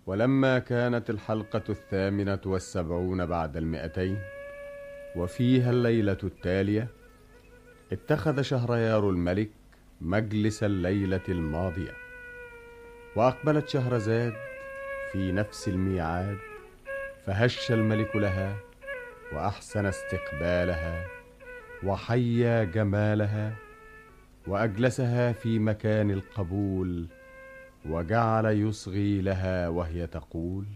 ولما كانت الحلقة 78 بعد 200 وفيها الليلة التالية، اتخذ شهريار الملك مجلس الليلة الماضية، وأقبلت شهرزاد في نفس الميعاد، فهش الملك لها وأحسن استقبالها وحيا جمالها، وأجلسها في مكان القبول، وجعل يصغي لها وهي تقول: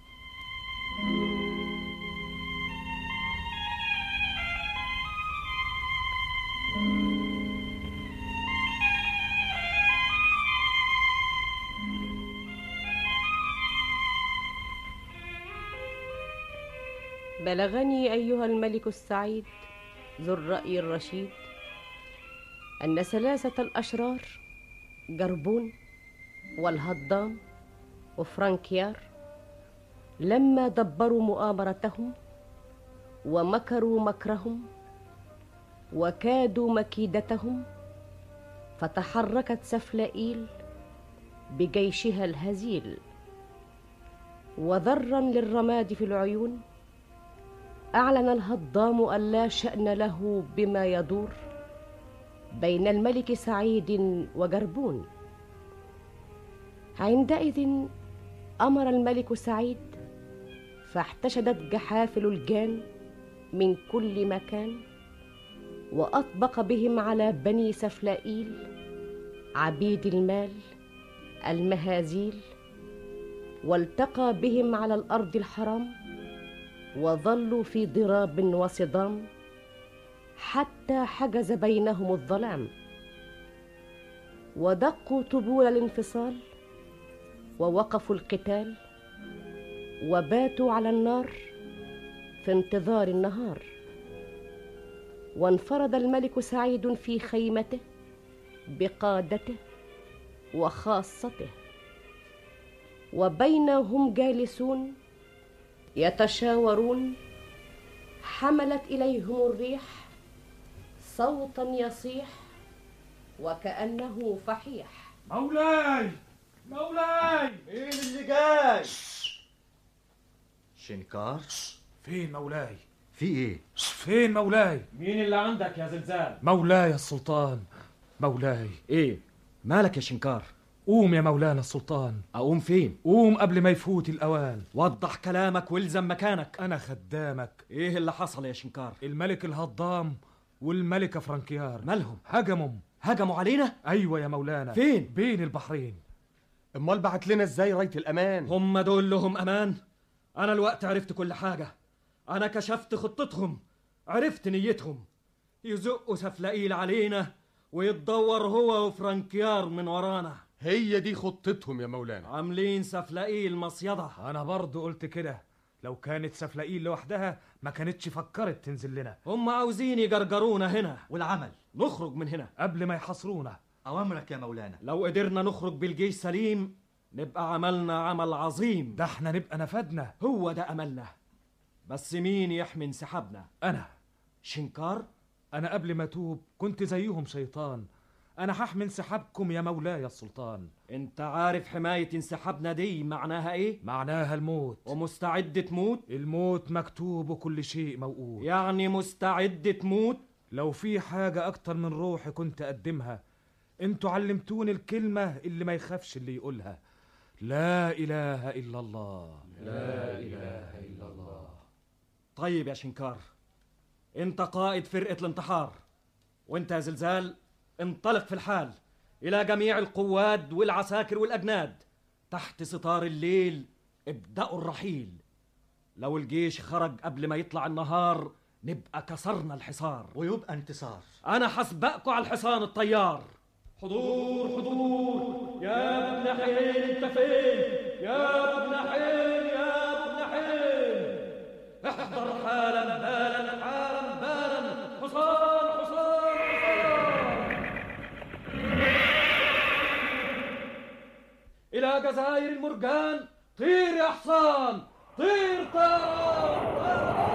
بلغني أيها الملك السعيد ذو الرأي الرشيد أن 3 الأشرار جربون والهضام وفرانكيار لما دبروا مؤامرتهم ومكروا مكرهم وكادوا مكيدتهم، فتحركت سفلائيل بجيشها الهزيل، وذرا للرماد في العيون أعلن الهضام أن لا شأن له بما يدور بين الملك سعيد وجربون. عندئذ أمر الملك سعيد، فاحتشدت جحافل الجان من كل مكان، وأطبق بهم على بني سفلائيل عبيد المال المهازيل، والتقى بهم على الأرض الحرام، وظلوا في ضراب وصدام حتى حجز بينهم الظلام، ودقوا طبول الانفصال ووقفوا القتال، وباتوا على النار في انتظار النهار. وانفرد الملك سعيد في خيمته بقادته وخاصته، وبينهم جالسون يتشاورون حملت إليهم الريح صوتا يصيح وكأنه فحيح: مولاي مولاي! مين اللي جاي؟ شنكار؟ فين مولاي؟ في ايه؟ فين مولاي؟ مين اللي عندك يا زلزال؟ مولاي السلطان. مولاي. ايه مالك يا شنكار؟ قوم يا مولانا السلطان. اقوم فين؟ قوم قبل ما يفوت الاوان. وضح كلامك والزم مكانك. انا خدامك. ايه اللي حصل يا شنكار؟ الملك الهضام والملكة فرانكيار مالهم؟ هجموا علينا؟ ايوه يا مولانا. فين؟ بين البحرين. امال بعت لنا ازاي راية الامان؟ هم دول لهم امان؟ انا الوقت عرفت كل حاجة، انا كشفت خطتهم، عرفت نيتهم. يزقوا سفلائيل علينا ويتدور هو وفرانكيار من ورانا. هي دي خطتهم يا مولانا. عاملين سفلائيل مصيدة. انا برضو قلت كده، لو كانت سفلائيل لوحدها ما كانتش فكرت تنزل لنا. هم عاوزين يجرجرونا هنا، والعمل نخرج من هنا قبل ما يحاصرونا. أوامرك يا مولانا. لو قدرنا نخرج بالجيش سليم نبقى عملنا عمل عظيم. ده احنا نبقى نفدنا. هو ده أملنا. بس مين يحمي انسحابنا؟ أنا. شنكار؟ أنا قبل ما أتوب كنت زيهم شيطان. أنا هحمي انسحابكم يا مولاي السلطان. أنت عارف حماية انسحابنا دي معناها إيه؟ معناها الموت. ومستعد تموت؟ الموت مكتوب وكل شيء موقوت. يعني مستعد تموت؟ لو في حاجة أكتر من روحي كنت أقدمها. انتوا علمتوني الكلمة اللي ما يخافش اللي يقولها: لا إله إلا الله. لا إله إلا الله. طيب يا شنكار، انت قائد فرقة الانتحار، وانت يا زلزال انطلق في الحال إلى جميع القواد والعساكر والأجناد تحت ستار الليل. ابدأوا الرحيل. لو الجيش خرج قبل ما يطلع النهار نبقى كسرنا الحصار ويبقى انتصار. أنا حسبقكوا على الحصان الطيار. حضور حضور يا ابن حين، انت فين يا ابن حين يا ابن حين؟ احضر حالا بالا حالا بالا، حصان حصان حصان إلى جزائر المرجان. طير يا حصان طير طير.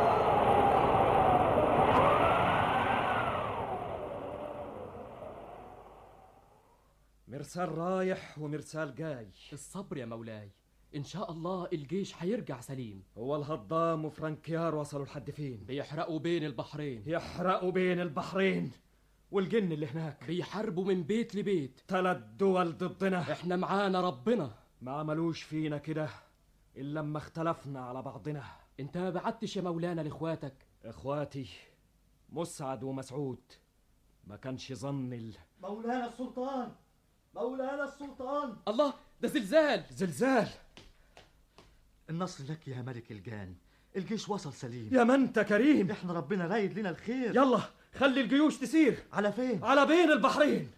مرسال رايح ومرسال جاي. الصبر يا مولاي، إن شاء الله الجيش هيرجع سليم. هو الهضام وفرنكيار وصلوا لحد فين؟ بيحرقوا بين البحرين. يحرقوا بين البحرين، والجن اللي هناك بيحاربوا من بيت لبيت. 3 دول ضدنا. احنا معانا ربنا. ما عملوش فينا كده إلا لما اختلفنا على بعضنا. انت ما بعتش يا مولانا لاخواتك؟ اخواتي مسعد ومسعود ما كانش ظن مولانا السلطان، مولانا السلطان. الله، ده زلزال. زلزال. النصر لك يا ملك الجان، الجيش وصل سليم. يا ما انت كريم. احنا ربنا رايد لنا الخير. يلا خلي الجيوش تسير. على فين؟ على بين البحرين.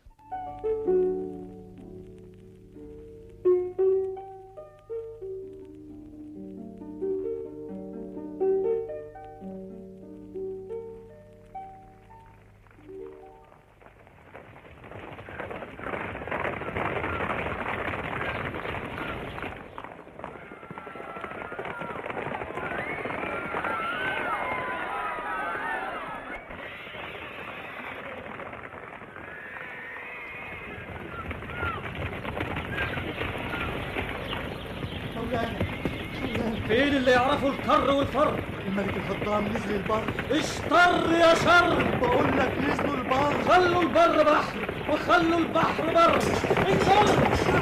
فين اللي يعرفوا الكر والفر؟ الملك الهضام نزل البر. اشطر يا شر. بقول لك نزلوا البر. خلوا البر بحر وخلوا البحر بر. انكر.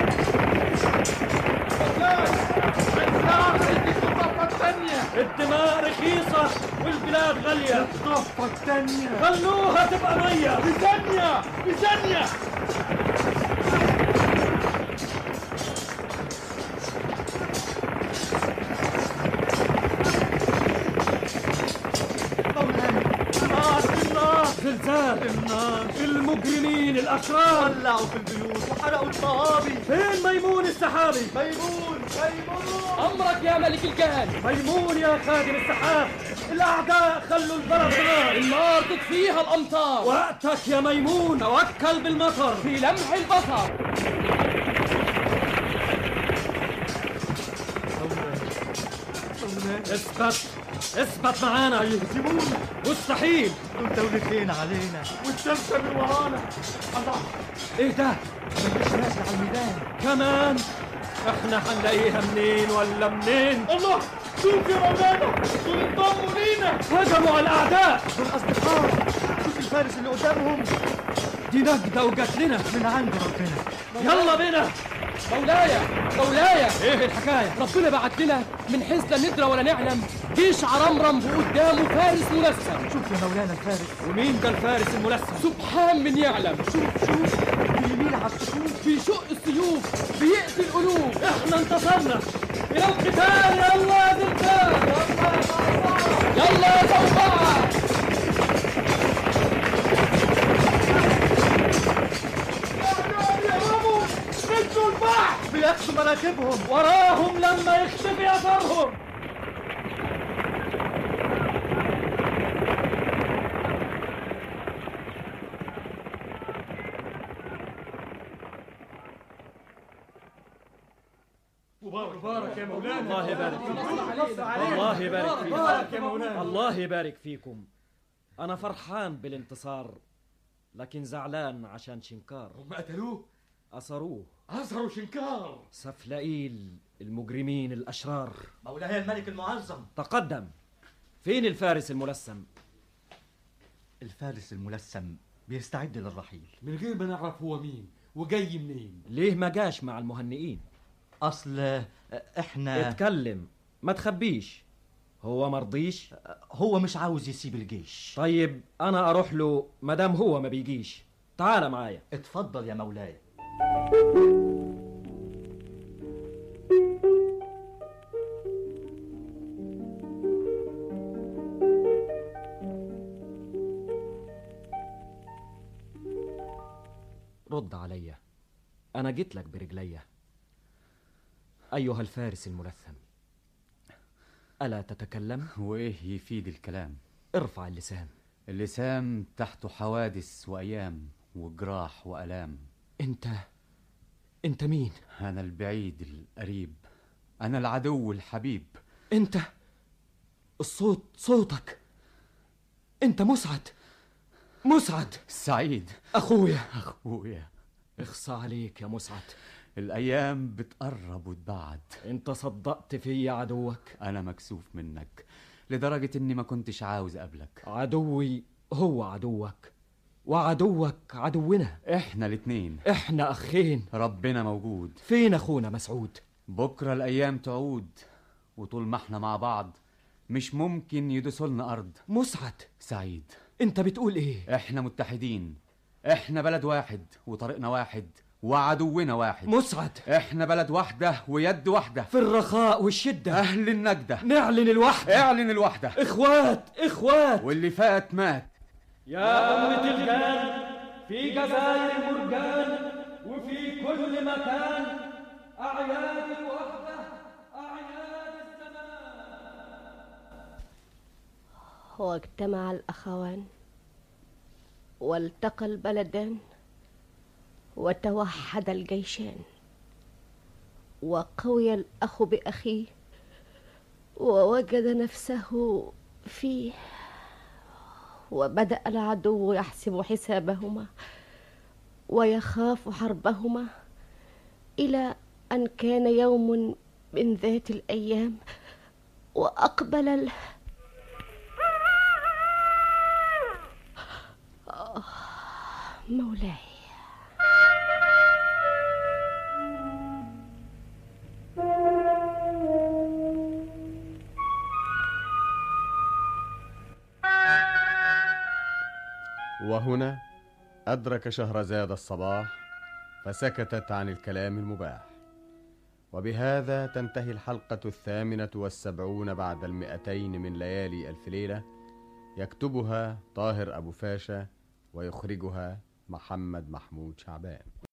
الدماء رخيصة والبلاد غالية. الضفة الثانية خلوها تبقى مية. بثانية بثانية. زلزال. النار. المجرمين الأشرار ولعوا في البيوت وحرقوا الطوابي. فين ميمون السحابي؟ ميمون ميمون. أمرك يا ملك الجان. ميمون يا خادم السحاب. الأعداء خلوا البلد نار. النار تطفيها الأمطار. وقتك يا ميمون. توكل بالمطر في لمح البصر. اثبت معانا. يهزمونا. مستحيل. دول دولتين علينا والشمس من ورانا. الله، ايه ده؟ مفيش ناس على الميدان كمان. احنا هنلاقيها منين ولا منين؟ الله، شوف يا مولانا، دول انضموا لينا. هجموا على الاعداء. دول اصدقاء. شوف الفارس اللي قدامهم. دي نجدة وجات لنا من عند ربنا. يلا بينا. مولاي ايه الحكاية؟ ربنا بعت لنا من حيث لا ندرى ولا نعلم جيش عرمرم وقدامه فارس ملثم. شوف يا مولانا الفارس. ومين ده الفارس الملثم؟ سبحان من يعلم. شوف بيميل على السكوت، بيشق السيوف، بيقتل قلوب. احنا انتصرنا. الى القتال. يلا يا زلزال. يلا يا زوبعة. نزلوا البحر بياخدوا مراكبهم. وراهم لما يختفي اثرهم. مبارك يا مولانا. الله يبارك فيكم. الله يبارك فيكم. مبارك يا مولانا. الله يبارك فيكم. انا فرحان بالانتصار، لكن زعلان عشان شنكار. هم قتلوه؟ أسروه. أسروا شنكار. سفلائيل المجرمين الأشرار. مولاي الملك المعظم. تقدم. فين الفارس الملثم؟ الفارس الملثم بيستعد للرحيل من غير ما نعرف هو مين وجاي منين. ليه ما جاش مع المهنئين؟ أصل إحنا. اتكلم، ما تخبيش. هو مرضيش؟ هو مش عاوز يسيب الجيش. طيب أنا أروح له مدام هو ما بيجيش. تعال معايا. اتفضل يا مولاي. رد عليا، أنا جيت لك برجليا. أيها الفارس الملثم، ألا تتكلم؟ وإيه يفيد الكلام؟ ارفع اللسان. اللسان تحته حوادث وأيام وجراح وألام. أنت مين؟ أنا البعيد القريب، أنا العدو الحبيب. أنت صوتك. أنت مسعد سعيد. أخويا. أخويا. اخصى عليك يا مسعد. الأيام بتقرب وتبعد. انت صدقت في عدوك. أنا مكسوف منك لدرجة إني ما كنتش عاوز أقابلك. عدوي هو عدوك، وعدوك عدونا. إحنا الاتنين، احنا أخين. ربنا موجود. فين أخونا مسعود؟ بكرة الأيام تعود، وطول ما احنا مع بعض مش ممكن يدوسولنا أرض. مسعد، سعيد، انت بتقول ايه؟ احنا متحدين، احنا بلد واحد وطريقنا واحد وعدونا واحد. مسعد، احنا بلد واحدة ويد واحدة، في الرخاء والشدة أهل النجدة. نعلن الوحدة، اعلن الوحدة. إخوات واللي فات مات. يا أمة الجان في جزائر المرجان وفي كل مكان، أعياد الوحدة، أعياد الزمان. واجتمع الأخوان والتقى البلدان وتوحد الجيشان، وقوي الأخ بأخيه ووجد نفسه فيه، وبدأ العدو يحسب حسابهما ويخاف حربهما، إلى أن كان يوم من ذات الأيام وأقبل مولاي. وهنا أدرك شهرزاد الصباح فسكتت عن الكلام المباح. وبهذا تنتهي الحلقة 78 بعد 200 من ليالي ألف ليلة. يكتبها طاهر أبو فاشا ويخرجها محمد محمود شعبان.